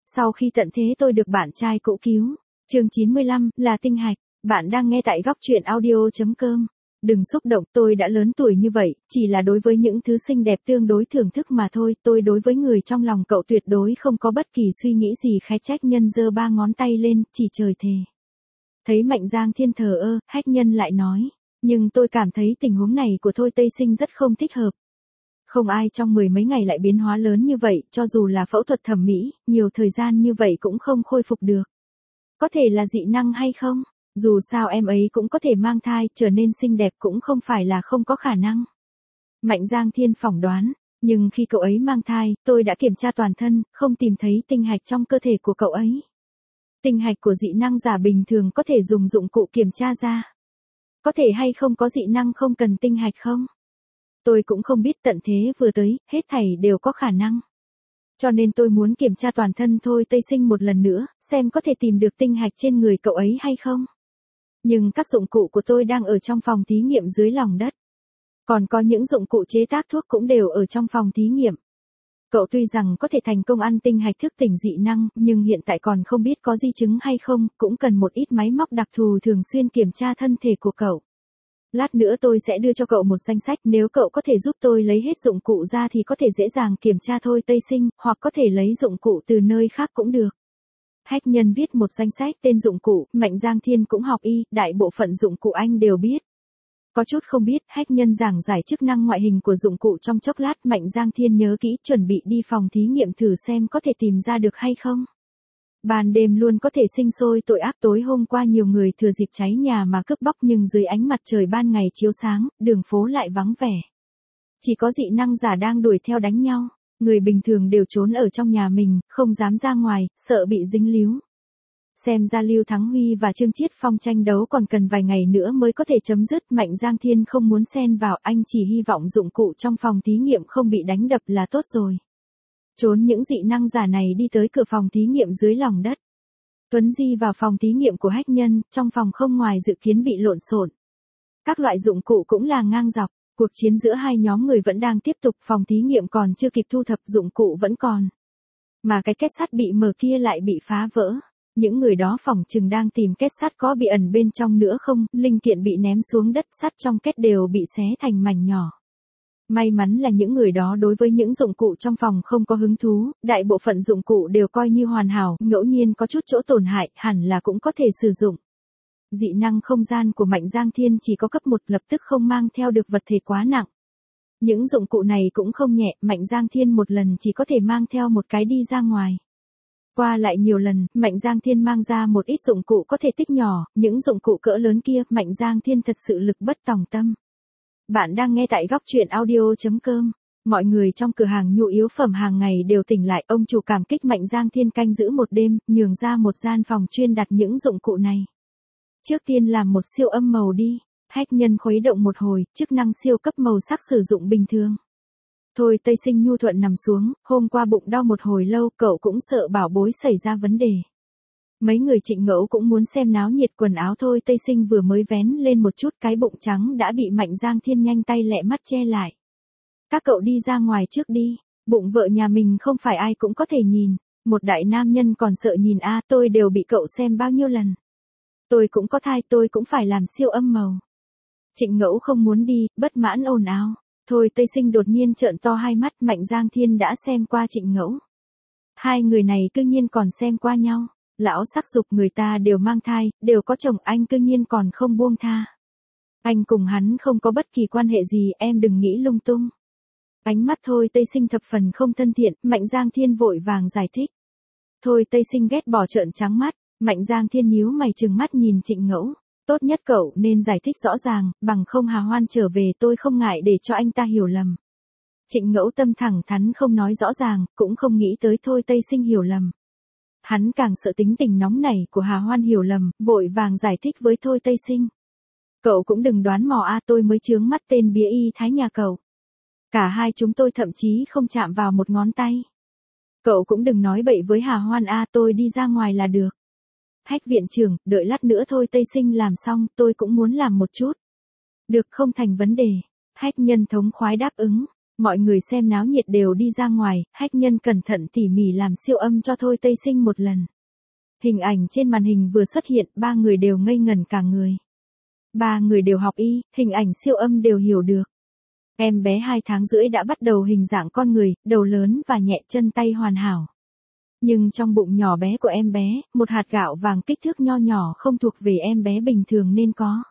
Sau khi tận thế tôi được bạn trai cũ cứu. Chương 95, là tinh hạch. Bạn đang nghe tại góc truyện audio.com. Đừng xúc động, tôi đã lớn tuổi như vậy, chỉ là đối với những thứ xinh đẹp tương đối thưởng thức mà thôi, tôi đối với người trong lòng cậu tuyệt đối không có bất kỳ suy nghĩ gì khái trách. Nhân giơ 3 ngón tay lên, chỉ trời thề. Thấy Mạnh Giang Thiên thờ ơ, Hách Nhân lại nói, nhưng tôi cảm thấy tình huống này của Thôi Tây Sinh rất không thích hợp. Không ai trong 10 mấy ngày lại biến hóa lớn như vậy, cho dù là phẫu thuật thẩm mỹ, nhiều thời gian như vậy cũng không khôi phục được. Có thể là dị năng hay không? Dù sao em ấy cũng có thể mang thai, trở nên xinh đẹp cũng không phải là không có khả năng. Mạnh Giang Thiên phỏng đoán, nhưng khi cậu ấy mang thai, tôi đã kiểm tra toàn thân, không tìm thấy tinh hạch trong cơ thể của cậu ấy. Tinh hạch của dị năng giả bình thường có thể dùng dụng cụ kiểm tra ra. Có thể hay không có dị năng không cần tinh hạch không? Tôi cũng không biết, tận thế vừa tới, hết thảy đều có khả năng. Cho nên tôi muốn kiểm tra toàn thân Thôi Tây Sinh một lần nữa, xem có thể tìm được tinh hạch trên người cậu ấy hay không. Nhưng các dụng cụ của tôi đang ở trong phòng thí nghiệm dưới lòng đất. Còn có những dụng cụ chế tác thuốc cũng đều ở trong phòng thí nghiệm. Cậu tuy rằng có thể thành công ăn tinh hạch thức tỉnh dị năng, nhưng hiện tại còn không biết có di chứng hay không, cũng cần một ít máy móc đặc thù thường xuyên kiểm tra thân thể của cậu. Lát nữa tôi sẽ đưa cho cậu một danh sách, nếu cậu có thể giúp tôi lấy hết dụng cụ ra thì có thể dễ dàng kiểm tra Thôi Tây Sinh, hoặc có thể lấy dụng cụ từ nơi khác cũng được. Hách Nhân viết một danh sách tên dụng cụ, Mạnh Giang Thiên cũng học y, đại bộ phận dụng cụ anh đều biết. Có chút không biết, Hách Nhân giảng giải chức năng ngoại hình của dụng cụ trong chốc lát, Mạnh Giang Thiên nhớ kỹ, chuẩn bị đi phòng thí nghiệm thử xem có thể tìm ra được hay không. Ban đêm luôn có thể sinh sôi tội ác, tối hôm qua nhiều người thừa dịp cháy nhà mà cướp bóc, nhưng dưới ánh mặt trời ban ngày chiếu sáng, đường phố lại vắng vẻ. Chỉ có dị năng giả đang đuổi theo đánh nhau, người bình thường đều trốn ở trong nhà mình, không dám ra ngoài, sợ bị dính líu. Xem ra Lưu Thắng Huy và Trương Chiết Phong tranh đấu còn cần vài ngày nữa mới có thể chấm dứt. Mạnh Giang Thiên không muốn xen vào, anh chỉ hy vọng dụng cụ trong phòng thí nghiệm không bị đánh đập là tốt rồi. Trốn những dị năng giả này đi tới cửa phòng thí nghiệm dưới lòng đất. Tuấn Di vào phòng thí nghiệm của Hách Nhân, trong phòng không ngoài dự kiến bị lộn xộn. Các loại dụng cụ cũng là ngang dọc, cuộc chiến giữa hai nhóm người vẫn đang tiếp tục, phòng thí nghiệm còn chưa kịp thu thập, dụng cụ vẫn còn. Mà cái kết sắt bị mở kia lại bị phá vỡ. Những người đó phỏng chừng đang tìm kết sắt có bị ẩn bên trong nữa không, linh kiện bị ném xuống đất, sắt trong kết đều bị xé thành mảnh nhỏ. May mắn là những người đó đối với những dụng cụ trong phòng không có hứng thú, đại bộ phận dụng cụ đều coi như hoàn hảo, ngẫu nhiên có chút chỗ tổn hại, hẳn là cũng có thể sử dụng. Dị năng không gian của Mạnh Giang Thiên chỉ có cấp 1, lập tức không mang theo được vật thể quá nặng. Những dụng cụ này cũng không nhẹ, Mạnh Giang Thiên một lần chỉ có thể mang theo một cái đi ra ngoài. Qua lại nhiều lần, Mạnh Giang Thiên mang ra một ít dụng cụ có thể tích nhỏ, những dụng cụ cỡ lớn kia, Mạnh Giang Thiên thật sự lực bất tòng tâm. Bạn đang nghe tại góc truyện audio.com. Mọi người trong cửa hàng nhu yếu phẩm hàng ngày đều tỉnh lại, ông chủ cảm kích Mạnh Giang Thiên canh giữ một đêm, nhường ra một gian phòng chuyên đặt những dụng cụ này. Trước tiên làm một siêu âm màu đi. Hách Nhân khuấy động một hồi, chức năng siêu cấp màu sắc sử dụng bình thường. Thôi Tây Sinh nhu thuận nằm xuống, hôm qua bụng đau một hồi lâu, cậu cũng sợ bảo bối xảy ra vấn đề. Mấy người Trịnh Ngẫu cũng muốn xem náo nhiệt, quần áo Thôi Tây Sinh vừa mới vén lên một chút, cái bụng trắng đã bị Mạnh Giang Thiên nhanh tay lẹ mắt che lại. Các cậu đi ra ngoài trước đi, bụng vợ nhà mình không phải ai cũng có thể nhìn, một đại nam nhân còn sợ nhìn a, tôi đều bị cậu xem bao nhiêu lần. Tôi cũng có thai, tôi cũng phải làm siêu âm màu. Trịnh Ngẫu không muốn đi, bất mãn ồn ào. Thôi Tây Sinh đột nhiên trợn to hai mắt, Mạnh Giang Thiên đã xem qua Trịnh Ngẫu. Hai người này cư nhiên còn xem qua nhau. Lão sắc dục, người ta đều mang thai, đều có chồng, anh cư nhiên còn không buông tha. Anh cùng hắn không có bất kỳ quan hệ gì, em đừng nghĩ lung tung. Ánh mắt Thôi Tây Sinh thập phần không thân thiện, Mạnh Giang Thiên vội vàng giải thích. Thôi Tây Sinh ghét bỏ trợn trắng mắt, Mạnh Giang Thiên nhíu mày trừng mắt nhìn Trịnh Ngẫu. Tốt nhất cậu nên giải thích rõ ràng, bằng không Hà Hoan trở về tôi không ngại để cho anh ta hiểu lầm. Trịnh Ngẫu tâm thẳng thắn không nói rõ ràng, cũng không nghĩ tới Thôi Tây Sinh hiểu lầm. Hắn càng sợ tính tình nóng nảy của Hà Hoan hiểu lầm, vội vàng giải thích với Thôi Tây Sinh. Cậu cũng đừng đoán mò a, tôi mới chướng mắt tên bía y thái nhà cậu. Cả hai chúng tôi thậm chí không chạm vào một ngón tay. Cậu cũng đừng nói bậy với Hà Hoan a, tôi đi ra ngoài là được. Hách viện trưởng, đợi lát nữa Thôi Tây Sinh làm xong, tôi cũng muốn làm một chút. Được, không thành vấn đề. Hách Nhân thống khoái đáp ứng. Mọi người xem náo nhiệt đều đi ra ngoài, Hách Nhân cẩn thận tỉ mỉ làm siêu âm cho Thôi Tây Sinh một lần. Hình ảnh trên màn hình vừa xuất hiện, ba người đều ngây ngẩn cả người. Ba người đều học y, hình ảnh siêu âm đều hiểu được. Em bé 2 tháng rưỡi đã bắt đầu hình dạng con người, đầu lớn và nhẹ, chân tay hoàn hảo. Nhưng trong bụng nhỏ bé của em bé, một hạt gạo vàng kích thước nho nhỏ không thuộc về em bé bình thường nên có.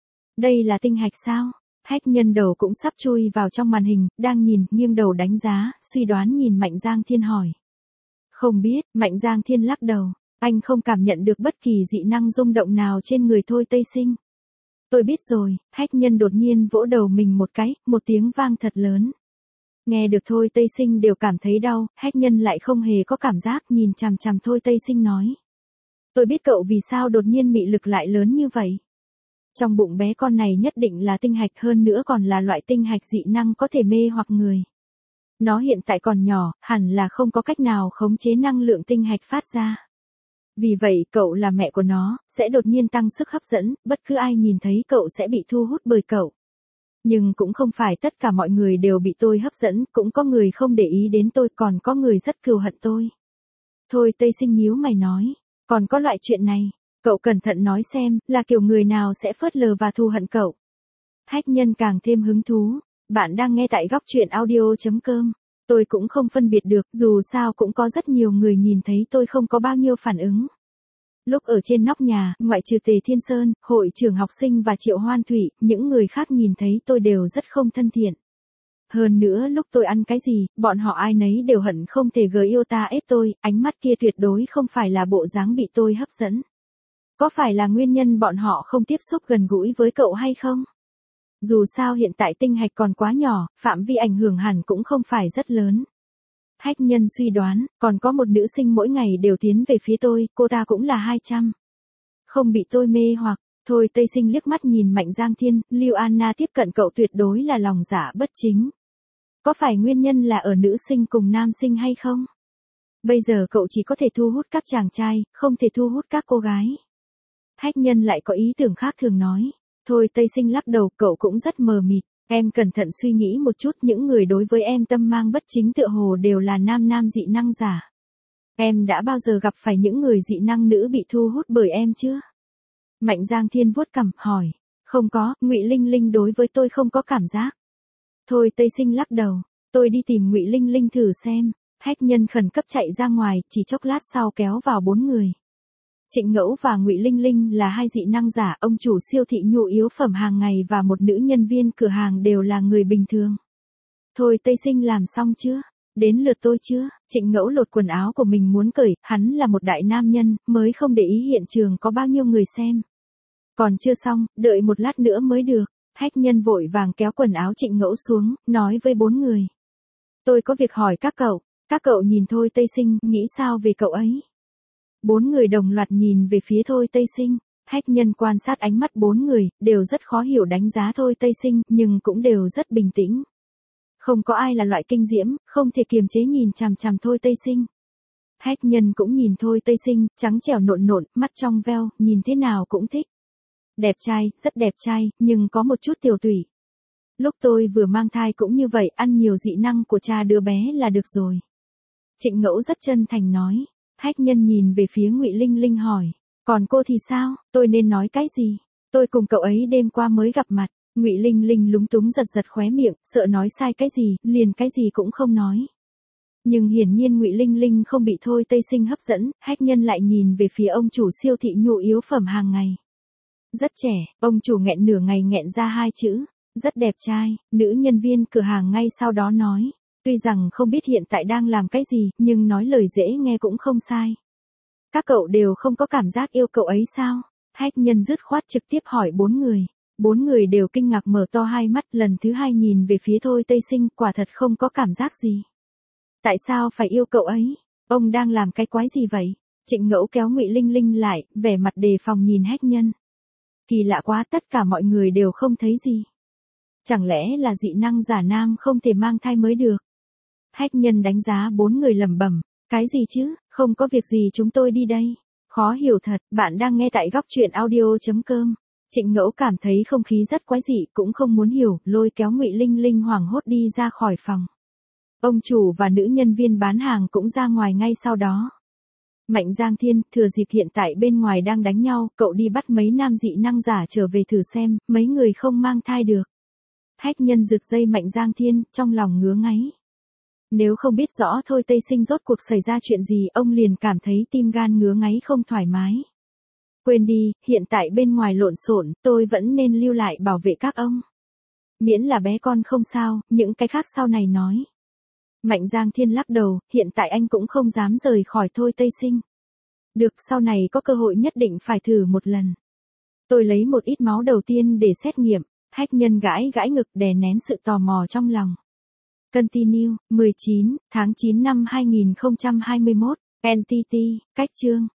Đây là tinh hạch sao? Hách Nhân đầu cũng sắp chui vào trong màn hình, đang nhìn, nghiêng đầu đánh giá, suy đoán nhìn Mạnh Giang Thiên hỏi. Không biết, Mạnh Giang Thiên lắc đầu, anh không cảm nhận được bất kỳ dị năng rung động nào trên người Thôi Tây Sinh. Tôi biết rồi, Hách Nhân đột nhiên vỗ đầu mình một cái, một tiếng vang thật lớn. Nghe được Thôi Tây Sinh đều cảm thấy đau, Hách Nhân lại không hề có cảm giác, nhìn chằm chằm Thôi Tây Sinh nói. Tôi biết cậu vì sao đột nhiên mị lực lại lớn như vậy. Trong bụng bé con này nhất định là tinh hạch, hơn nữa còn là loại tinh hạch dị năng có thể mê hoặc người. Nó hiện tại còn nhỏ, hẳn là không có cách nào khống chế năng lượng tinh hạch phát ra. Vì vậy, cậu là mẹ của nó, sẽ đột nhiên tăng sức hấp dẫn, bất cứ ai nhìn thấy cậu sẽ bị thu hút bởi cậu. Nhưng cũng không phải tất cả mọi người đều bị tôi hấp dẫn, cũng có người không để ý đến tôi, còn có người rất cừu hận tôi. Thôi Tây Sinh nhíu mày nói, còn có loại chuyện này, cậu cẩn thận nói xem, là kiểu người nào sẽ phớt lờ và thù hận cậu. Hách Nhân càng thêm hứng thú, bạn đang nghe tại góc truyện audio.com. Tôi cũng không phân biệt được, dù sao cũng có rất nhiều người nhìn thấy tôi không có bao nhiêu phản ứng. Lúc ở trên nóc nhà, ngoại trừ Tề Thiên Sơn, hội trưởng học sinh và Triệu Hoan Thủy, những người khác nhìn thấy tôi đều rất không thân thiện. Hơn nữa lúc tôi ăn cái gì, bọn họ ai nấy đều hận không thể gờ yêu ta ết tôi, ánh mắt kia tuyệt đối không phải là bộ dáng bị tôi hấp dẫn. Có phải là nguyên nhân bọn họ không tiếp xúc gần gũi với cậu hay không? Dù sao hiện tại tinh hạch còn quá nhỏ, phạm vi ảnh hưởng hẳn cũng không phải rất lớn. Hách Nhân suy đoán, còn có một nữ sinh mỗi ngày đều tiến về phía tôi, cô ta cũng là 200. Không bị tôi mê hoặc, Thôi Tây Sinh liếc mắt nhìn Mạnh Giang Thiên, Lưu Anna tiếp cận cậu tuyệt đối là lòng dạ bất chính. Có phải nguyên nhân là ở nữ sinh cùng nam sinh hay không? Bây giờ cậu chỉ có thể thu hút các chàng trai, không thể thu hút các cô gái. Hách Nhân lại có ý tưởng khác thường nói. Thôi Tây Sinh lắc đầu, cậu cũng rất mờ mịt. Em cẩn thận suy nghĩ một chút, những người đối với em tâm mang bất chính tựa hồ đều là nam dị năng giả. Em đã bao giờ gặp phải những người dị năng nữ bị thu hút bởi em chưa? Mạnh Giang Thiên vuốt cằm, hỏi. Không có, Ngụy Linh Linh đối với tôi không có cảm giác. Thôi Tây Sinh lắc đầu, tôi đi tìm Ngụy Linh Linh thử xem. Hách Nhân khẩn cấp chạy ra ngoài, chỉ chốc lát sau kéo vào 4 người. Trịnh Ngẫu và Ngụy Linh Linh là 2 dị năng giả, ông chủ siêu thị nhu yếu phẩm hàng ngày và một nữ nhân viên cửa hàng đều là người bình thường. Thôi Tây Sinh làm xong chưa? Đến lượt tôi chưa? Trịnh Ngẫu lột quần áo của mình muốn cởi, hắn là một đại nam nhân, mới không để ý hiện trường có bao nhiêu người xem. Còn chưa xong, đợi một lát nữa mới được. Hách Nhân vội vàng kéo quần áo Trịnh Ngẫu xuống, nói với 4 người. Tôi có việc hỏi các cậu nhìn Thôi Tây Sinh, nghĩ sao về cậu ấy? 4 người đồng loạt nhìn về phía Thôi Tây Sinh. Hách Nhân quan sát ánh mắt 4 người, đều rất khó hiểu đánh giá Thôi Tây Sinh, nhưng cũng đều rất bình tĩnh. Không có ai là loại kinh diễm, không thể kiềm chế nhìn chằm chằm Thôi Tây Sinh. Hách Nhân cũng nhìn Thôi Tây Sinh, trắng trẻo nộn nộn, mắt trong veo, nhìn thế nào cũng thích. Đẹp trai, rất đẹp trai, nhưng có một chút tiểu tụy. Lúc tôi vừa mang thai cũng như vậy, ăn nhiều dị năng của cha đứa bé là được rồi. Trịnh Ngẫu rất chân thành nói. Hách Nhân nhìn về phía Ngụy Linh Linh hỏi. Còn cô thì sao, tôi nên nói cái gì? Tôi cùng cậu ấy đêm qua mới gặp mặt. Ngụy Linh Linh lúng túng giật khóe miệng, sợ nói sai cái gì, liền cái gì cũng không nói. Nhưng hiển nhiên Ngụy Linh Linh không bị Thôi Tây Sinh hấp dẫn, Hách Nhân lại nhìn về phía ông chủ siêu thị nhu yếu phẩm hàng ngày. Rất trẻ, ông chủ nghẹn nửa ngày nghẹn ra 2 chữ. Rất đẹp trai, nữ nhân viên cửa hàng ngay sau đó nói. Tuy rằng không biết hiện tại đang làm cái gì, nhưng nói lời dễ nghe cũng không sai. Các cậu đều không có cảm giác yêu cậu ấy sao? Hách Nhân dứt khoát trực tiếp hỏi 4 người. 4 người đều kinh ngạc mở to hai mắt, lần thứ 2 nhìn về phía Thôi Tây Sinh, quả thật không có cảm giác gì. Tại sao phải yêu cậu ấy? Ông đang làm cái quái gì vậy? Trịnh Ngẫu kéo Ngụy Linh Linh lại, vẻ mặt đề phòng nhìn Hách Nhân. Kỳ lạ quá, tất cả mọi người đều không thấy gì. Chẳng lẽ là dị năng giả nam không thể mang thai mới được? Hách Nhân đánh giá 4 người lẩm bẩm, cái gì chứ, không có việc gì chúng tôi đi đây. Khó hiểu thật, bạn đang nghe tại góc truyện audio.com. Trịnh Ngẫu cảm thấy không khí rất quái dị, cũng không muốn hiểu, lôi kéo Ngụy Linh Linh hoảng hốt đi ra khỏi phòng. Ông chủ và nữ nhân viên bán hàng cũng ra ngoài ngay sau đó. Mạnh Giang Thiên, thừa dịp hiện tại bên ngoài đang đánh nhau, cậu đi bắt mấy nam dị năng giả trở về thử xem, mấy người không mang thai được. Hách Nhân giật dây Mạnh Giang Thiên, trong lòng ngứa ngáy. Nếu không biết rõ Thôi Tây Sinh rốt cuộc xảy ra chuyện gì, ông liền cảm thấy tim gan ngứa ngáy không thoải mái. Quên đi, hiện tại bên ngoài lộn xộn, tôi vẫn nên lưu lại bảo vệ các ông. Miễn là bé con không sao, những cái khác sau này nói. Mạnh Giang Thiên lắc đầu, hiện tại anh cũng không dám rời khỏi Thôi Tây Sinh. Được, sau này có cơ hội nhất định phải thử một lần. Tôi lấy một ít máu đầu tiên để xét nghiệm. Hách Nhân gãi gãi ngực đè nén sự tò mò trong lòng. Continue, 19, tháng 9 năm 2021, NTT, cách chương.